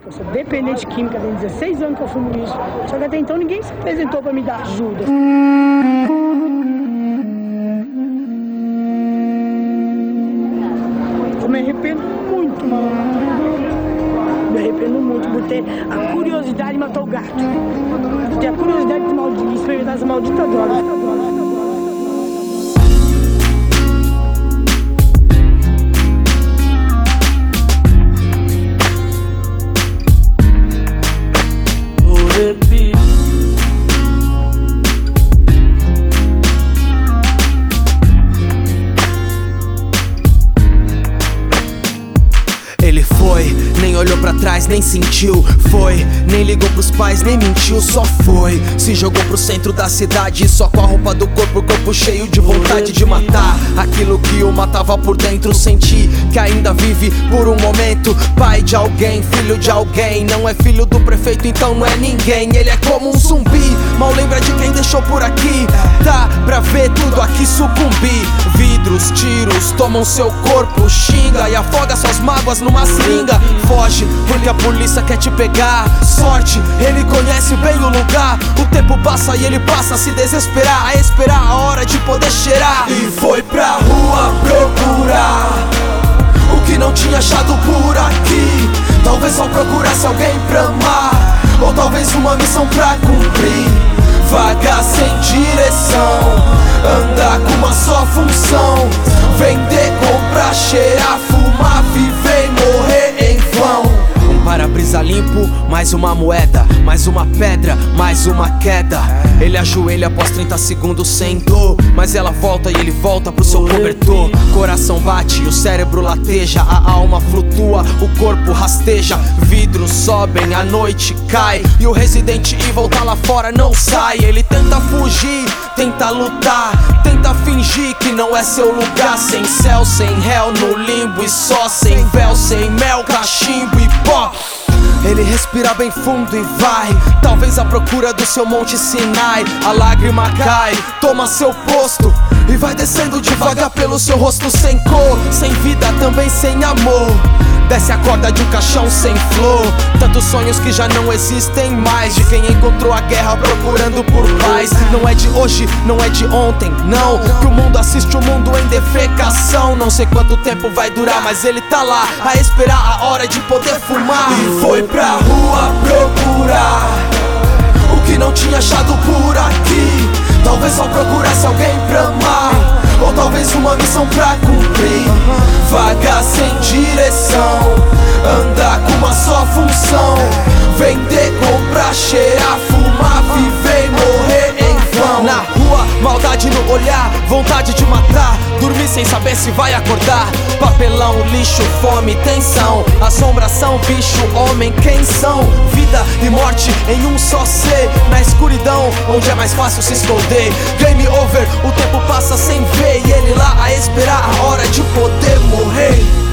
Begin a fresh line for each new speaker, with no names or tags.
Eu sou dependente química, tem 16 anos que eu fumo isso. Só que até então ninguém se apresentou pra me dar ajuda. Eu me arrependo muito, mano. Me arrependo muito por ter a curiosidade de matar o gato. Ter a curiosidade de experimentar essa maldita droga.
Ele foi, nem olhou pra trás, nem sentiu. Foi, nem ligou pros pais, nem mentiu. Só foi, se jogou pro centro da cidade, só com a roupa do corpo, o corpo cheio de vontade de matar. Aquilo que o matava por dentro, senti que ainda vive por um momento. Pai de alguém, filho de alguém. Não é filho do prefeito, então não é ninguém. Ele é como um zumbi, mal lembra de quem deixou por aqui. Dá pra ver tudo aqui sucumbir. Vidros, tiros, tomam seu corpo. Xinga e afoga suas mágoas numa seringa. Foge, porque a polícia quer te pegar. Sorte, ele conhece bem o lugar. O tempo passa e ele passa a se desesperar, a esperar a hora de poder cheirar. E foi pra rua procurar o que não tinha achado por aqui. Talvez só procurasse alguém pra amar, ou talvez uma missão pra cumprir. Vagar sem direção, andar com uma só função: vender, comprar, cheirar, fumar, viver e morrer em vão. Um para-brisa limpo, mais uma moeda, mais uma pedra, mais uma queda. Ele ajoelha após 30 segundos sem dor, mas ela volta e ele volta pro seu cobertor. Coração bate, o cérebro lateja, a alma flutua, o corpo rasteja. Vidros sobem, a noite cai e o Resident Evil tá lá fora, não sai. Ele tenta fugir, tenta lutar, tenta fingir que não é seu lugar. Sem céu, sem réu, no limbo e só. Sem véu, sem mel, cachimbo e pó. Ele respira bem fundo e vai, talvez à procura do seu Monte Sinai. A lágrima cai, toma seu posto e vai descendo devagar pelo seu rosto. Sem cor, sem vida, também sem amor. Desce a corda de um caixão sem flor. Tantos sonhos que já não existem mais, de quem encontrou a guerra procurando por paz. Não é de hoje, não é de ontem, não, que o mundo assiste o mundo em defecação. Não sei quanto tempo vai durar, mas ele tá lá a esperar a hora de poder fumar. E foi pra rua procurar o que não tinha achado por aqui. Talvez só procurasse alguém pra amar, ou talvez uma missão pra cumprir. Vagar sem direção, andar com uma só função: vender, comprar, cheirar, fumar, viver e morrer em vão. Na rua, maldade no olhar, vontade de matar, dormir sem saber se vai acordar. Papelão, lixo, fome, tensão, assombração, bicho, homem, quem são? Vida e morte em um só ser, na escuridão onde é mais fácil se esconder. Game over, o tempo passa sem ver, e ele lá a esperar a hora de poder morrer.